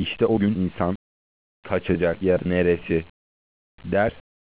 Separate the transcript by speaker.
Speaker 1: İşte o gün insan kaçacak yer neresi der